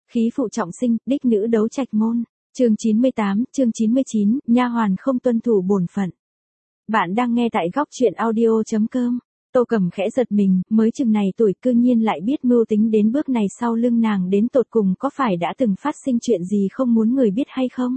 Khí phụ trọng sinh, đích nữ đấu trạch môn. Chương 98, chương 99, nha hoàn không tuân thủ bổn phận. Bạn đang nghe tại góc truyện audio.com. Tô Cẩm khẽ giật mình, mới chừng này tuổi cư nhiên lại biết mưu tính đến bước này, sau lưng nàng đến tột cùng có phải đã từng phát sinh chuyện gì không muốn người biết hay không?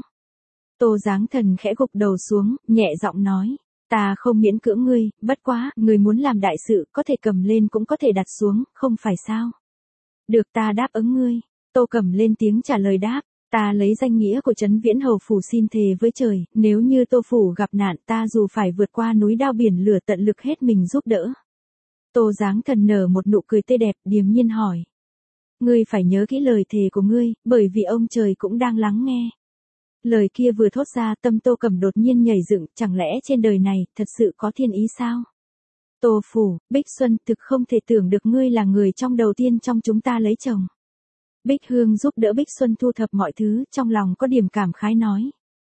Tô Giáng Thần khẽ gục đầu xuống, nhẹ giọng nói, ta không miễn cưỡng ngươi, bất quá, ngươi muốn làm đại sự, có thể cầm lên cũng có thể đặt xuống, không phải sao? Được, ta đáp ứng ngươi. Tô Cẩm lên tiếng trả lời đáp, ta lấy danh nghĩa của Trấn Viễn Hầu phủ xin thề với trời, nếu như Tô phủ gặp nạn, ta dù phải vượt qua núi đao biển lửa tận lực hết mình giúp đỡ. Tô Giáng Thần nở một nụ cười tươi đẹp, điềm nhiên hỏi, ngươi phải nhớ kỹ lời thề của ngươi, bởi vì ông trời cũng đang lắng nghe. Lời kia vừa thốt ra, tâm Tô Cẩm đột nhiên nhảy dựng, chẳng lẽ trên đời này thật sự có thiên ý sao? Tô phủ, Bích Xuân, thực không thể tưởng được ngươi là người trong đầu tiên trong chúng ta lấy chồng. Bích Hương giúp đỡ Bích Xuân thu thập mọi thứ, trong lòng có điểm cảm khái nói.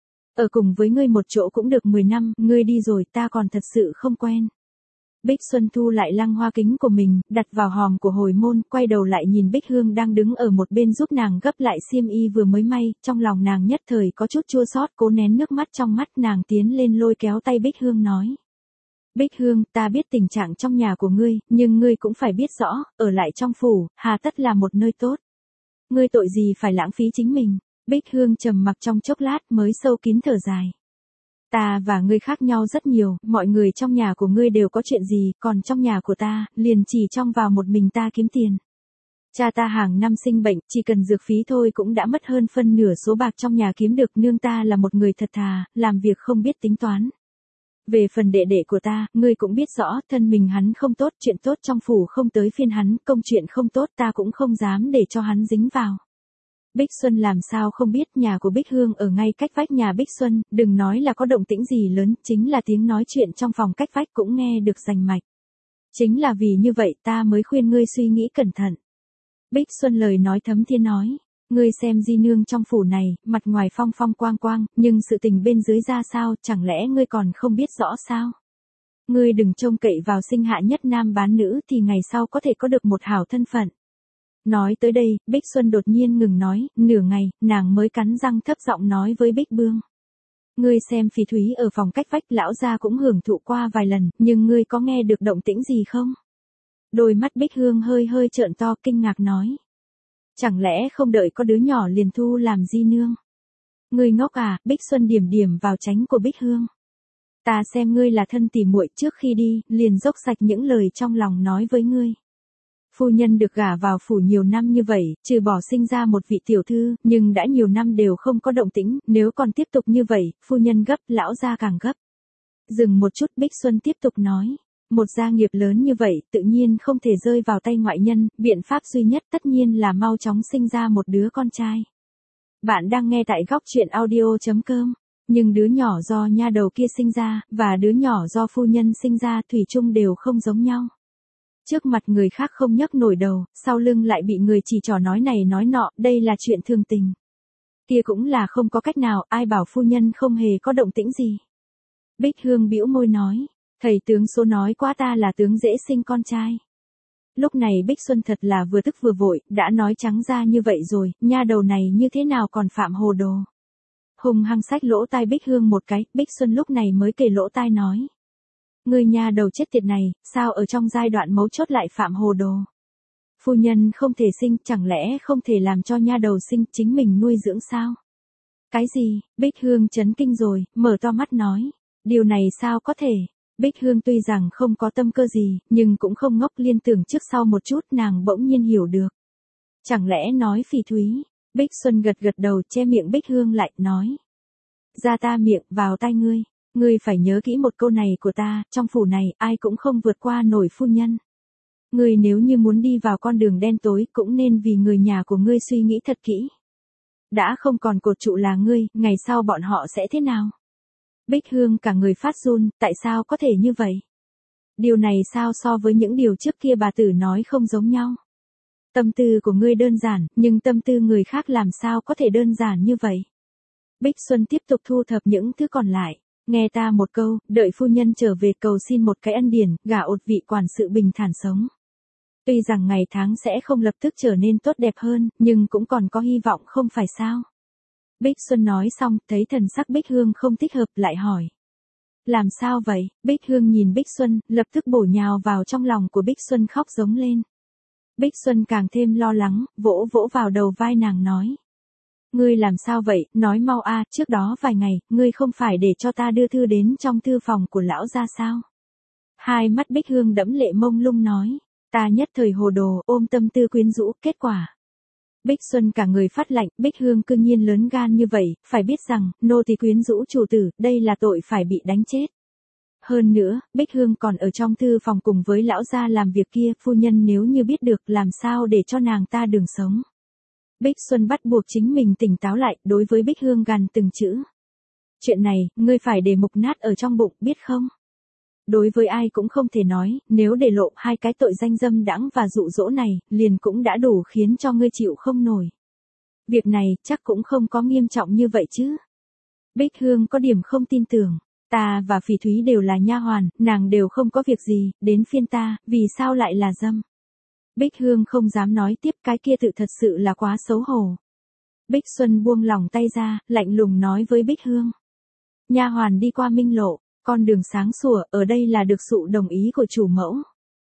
Ở cùng với ngươi một chỗ cũng được 10 năm, ngươi đi rồi ta còn thật sự không quen. Bích Xuân thu lại lăng hoa kính của mình, đặt vào hòm của hồi môn, quay đầu lại nhìn Bích Hương đang đứng ở một bên giúp nàng gấp lại xiêm y vừa mới may, trong lòng nàng nhất thời có chút chua xót, cố nén nước mắt trong mắt, nàng tiến lên lôi kéo tay Bích Hương nói. Bích Hương, ta biết tình trạng trong nhà của ngươi, nhưng ngươi cũng phải biết rõ, ở lại trong phủ, hà tất là một nơi tốt. Ngươi tội gì phải lãng phí chính mình? Bích Hương trầm mặc trong chốc lát mới sâu kín thở dài. Ta và ngươi khác nhau rất nhiều, mọi người trong nhà của ngươi đều có chuyện gì, còn trong nhà của ta, liền chỉ trong vào một mình ta kiếm tiền. Cha ta hàng năm sinh bệnh, chỉ cần dược phí thôi cũng đã mất hơn phân nửa số bạc trong nhà kiếm được, nương ta là một người thật thà, làm việc không biết tính toán. Về phần đệ đệ của ta, ngươi cũng biết rõ, thân mình hắn không tốt, chuyện tốt trong phủ không tới phiên hắn, công chuyện không tốt ta cũng không dám để cho hắn dính vào. Bích Xuân làm sao không biết, nhà của Bích Hương ở ngay cách vách nhà Bích Xuân, đừng nói là có động tĩnh gì lớn, chính là tiếng nói chuyện trong phòng cách vách cũng nghe được rành mạch. Chính là vì như vậy ta mới khuyên ngươi suy nghĩ cẩn thận. Bích Xuân lời nói thấm thiên nói. Ngươi xem di nương trong phủ này, mặt ngoài phong phong quang quang, nhưng sự tình bên dưới ra sao, chẳng lẽ ngươi còn không biết rõ sao? Ngươi đừng trông cậy vào sinh hạ nhất nam bán nữ thì ngày sau có thể có được một hảo thân phận. Nói tới đây, Bích Xuân đột nhiên ngừng nói, nửa ngày, nàng mới cắn răng thấp giọng nói với Bích Bương. Ngươi xem Phỉ Thúy ở phòng cách vách, lão gia cũng hưởng thụ qua vài lần, nhưng ngươi có nghe được động tĩnh gì không? Đôi mắt Bích Hương hơi hơi trợn to, kinh ngạc nói. Chẳng lẽ không đợi có đứa nhỏ liền thu làm di nương? Ngươi ngốc à? Bích Xuân điểm điểm vào tránh của Bích Hương. Ta xem ngươi là thân tỉ muội, trước khi đi, liền dốc sạch những lời trong lòng nói với ngươi. Phu nhân được gả vào phủ nhiều năm như vậy, trừ bỏ sinh ra một vị tiểu thư, nhưng đã nhiều năm đều không có động tĩnh, nếu còn tiếp tục như vậy, phu nhân gấp, lão gia càng gấp. Dừng một chút, Bích Xuân tiếp tục nói. Một gia nghiệp lớn như vậy, tự nhiên không thể rơi vào tay ngoại nhân, biện pháp duy nhất tất nhiên là mau chóng sinh ra một đứa con trai. Bạn đang nghe tại góc truyện audio.com, nhưng đứa nhỏ do nha đầu kia sinh ra, và đứa nhỏ do phu nhân sinh ra thủy chung đều không giống nhau. Trước mặt người khác không nhấc nổi đầu, sau lưng lại bị người chỉ trỏ nói này nói nọ, đây là chuyện thường tình. Kia cũng là không có cách nào, ai bảo phu nhân không hề có động tĩnh gì. Bích Hương bĩu môi nói. Thầy tướng số nói quá, ta là tướng dễ sinh con trai. Lúc này Bích Xuân thật là vừa tức vừa vội, đã nói trắng ra như vậy rồi, nha đầu này như thế nào còn phạm hồ đồ. Hùng hăng xách lỗ tai Bích Hương một cái, Bích Xuân lúc này mới kề lỗ tai nói. Người nha đầu chết tiệt này, sao ở trong giai đoạn mấu chốt lại phạm hồ đồ. Phu nhân không thể sinh, chẳng lẽ không thể làm cho nha đầu sinh, chính mình nuôi dưỡng sao? Cái gì? Bích Hương chấn kinh rồi, mở to mắt nói. Điều này sao có thể? Bích Hương tuy rằng không có tâm cơ gì, nhưng cũng không ngốc, liên tưởng trước sau một chút, nàng bỗng nhiên hiểu được. Chẳng lẽ nói Phỉ Thúy? Bích Xuân gật gật đầu, che miệng Bích Hương lại, nói. Ra ta miệng, vào tai ngươi. Ngươi phải nhớ kỹ một câu này của ta, trong phủ này, ai cũng không vượt qua nổi phu nhân. Ngươi nếu như muốn đi vào con đường đen tối, cũng nên vì người nhà của ngươi suy nghĩ thật kỹ. Đã không còn cột trụ là ngươi, ngày sau bọn họ sẽ thế nào? Bích Hương cả người phát run, tại sao có thể như vậy? Điều này sao so với những điều trước kia bà tử nói không giống nhau? Tâm tư của ngươi đơn giản, nhưng tâm tư người khác làm sao có thể đơn giản như vậy? Bích Xuân tiếp tục thu thập những thứ còn lại. Nghe ta một câu, đợi phu nhân trở về cầu xin một cái ân điển, gả ột vị quản sự bình thản sống. Tuy rằng ngày tháng sẽ không lập tức trở nên tốt đẹp hơn, nhưng cũng còn có hy vọng không phải sao? Bích Xuân nói xong, thấy thần sắc Bích Hương không thích hợp lại hỏi. Làm sao vậy? Bích Hương nhìn Bích Xuân, lập tức bổ nhào vào trong lòng của Bích Xuân khóc giống lên. Bích Xuân càng thêm lo lắng, vỗ vỗ vào đầu vai nàng nói. Ngươi làm sao vậy, nói mau a, trước đó vài ngày, ngươi không phải để cho ta đưa thư đến trong thư phòng của lão gia sao? Hai mắt Bích Hương đẫm lệ mông lung nói. Ta nhất thời hồ đồ, ôm tâm tư quyến rũ, kết quả. Bích Xuân cả người phát lạnh, Bích Hương cương nhiên lớn gan như vậy, phải biết rằng, nô tỳ quyến rũ chủ tử, đây là tội phải bị đánh chết. Hơn nữa, Bích Hương còn ở trong thư phòng cùng với lão gia làm việc kia, phu nhân nếu như biết được làm sao để cho nàng ta đường sống. Bích Xuân bắt buộc chính mình tỉnh táo lại, đối với Bích Hương gằn từng chữ. Chuyện này, ngươi phải để mục nát ở trong bụng, biết không? Đối với ai cũng không thể nói, nếu để lộ hai cái tội danh dâm đãng và dụ dỗ này, liền cũng đã đủ khiến cho ngươi chịu không nổi. Việc này chắc cũng không có nghiêm trọng như vậy chứ. Bích Hương có điểm không tin tưởng, ta và Phỉ Thúy đều là nha hoàn, nàng đều không có việc gì, đến phiên ta, vì sao lại là dâm? Bích Hương không dám nói tiếp, cái kia tự thật sự là quá xấu hổ. Bích Xuân buông lòng tay ra, lạnh lùng nói với Bích Hương. Nha hoàn đi qua Minh Lộ. Con đường sáng sủa, ở đây là được sự đồng ý của chủ mẫu.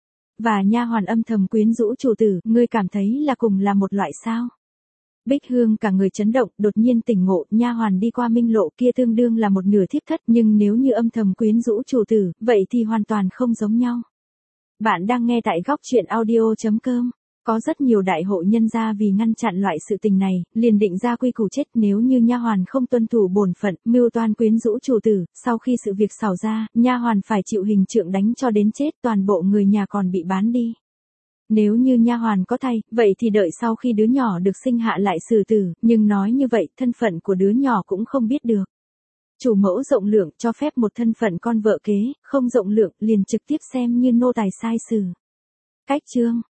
Và nha hoàn âm thầm quyến rũ chủ tử, ngươi cảm thấy là cùng là một loại sao? Bích Hương cả người chấn động, đột nhiên tỉnh ngộ, nha hoàn đi qua Minh Lộ kia tương đương là một nửa thiếp thất, nhưng nếu như âm thầm quyến rũ chủ tử, vậy thì hoàn toàn không giống nhau. Bạn đang nghe tại góc truyện audio.com. Có rất nhiều đại hộ nhân gia vì ngăn chặn loại sự tình này, liền định ra quy củ chết, nếu như nha hoàn không tuân thủ bổn phận, mưu toan quyến rũ chủ tử, sau khi sự việc xảo ra, nha hoàn phải chịu hình trượng đánh cho đến chết, toàn bộ người nhà còn bị bán đi. Nếu như nha hoàn có thai, vậy thì đợi sau khi đứa nhỏ được sinh hạ lại xử tử, nhưng nói như vậy, thân phận của đứa nhỏ cũng không biết được. Chủ mẫu rộng lượng cho phép một thân phận con vợ kế, không rộng lượng liền trực tiếp xem như nô tài sai xử. Cách chương